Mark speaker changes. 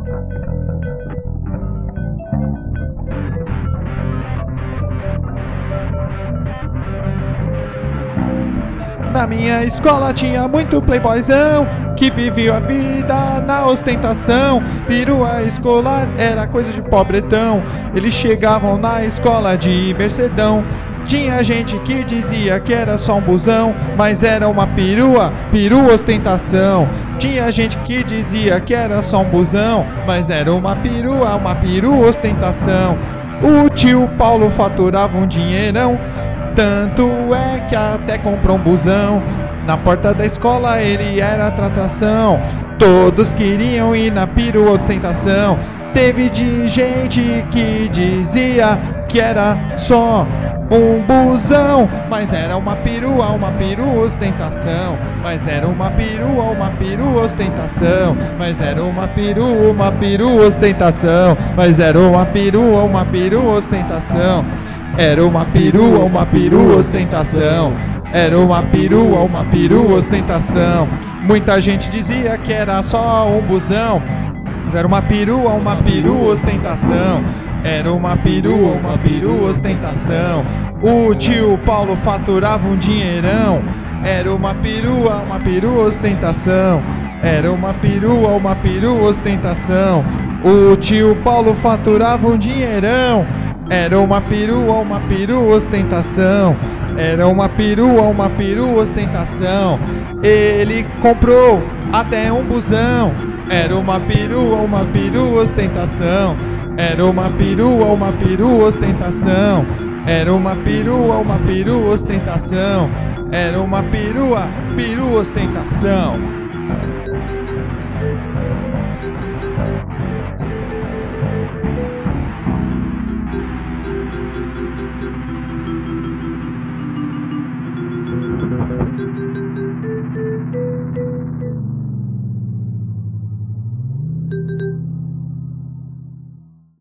Speaker 1: Na minha escola tinha muito playboyzão que vivia a vida na ostentação. Perua escolar era coisa de pobretão. Eles chegavam na escola de Mercedão. Tinha gente que dizia que era só um busão, mas era uma perua ostentação. Tinha gente que dizia que era só um busão, mas era uma perua ostentação. O tio Paulo faturava um dinheirão, tanto é que até comprou um busão. Na porta da escola ele era atração. Todos queriam ir na perua ostentação. Teve de gente que dizia que era só um busão, mas era uma perua ostentação. Mas era uma perua ostentação. Mas era uma perua ostentação. Mas era uma perua ostentação. Era uma perua ostentação. Era uma perua ostentação. Muita gente dizia que era só um busão, mas era uma perua ostentação. Era uma perua ostentação. O tio Paulo faturava um dinheirão. Era uma perua ostentação. Era uma perua ostentação. O tio Paulo faturava um dinheirão. Era uma perua ostentação. Era uma perua ostentação. Ele comprou até um busão. Era uma perua ostentação. Era uma perua ostentação. Era uma perua ostentação. Era uma perua ostentação.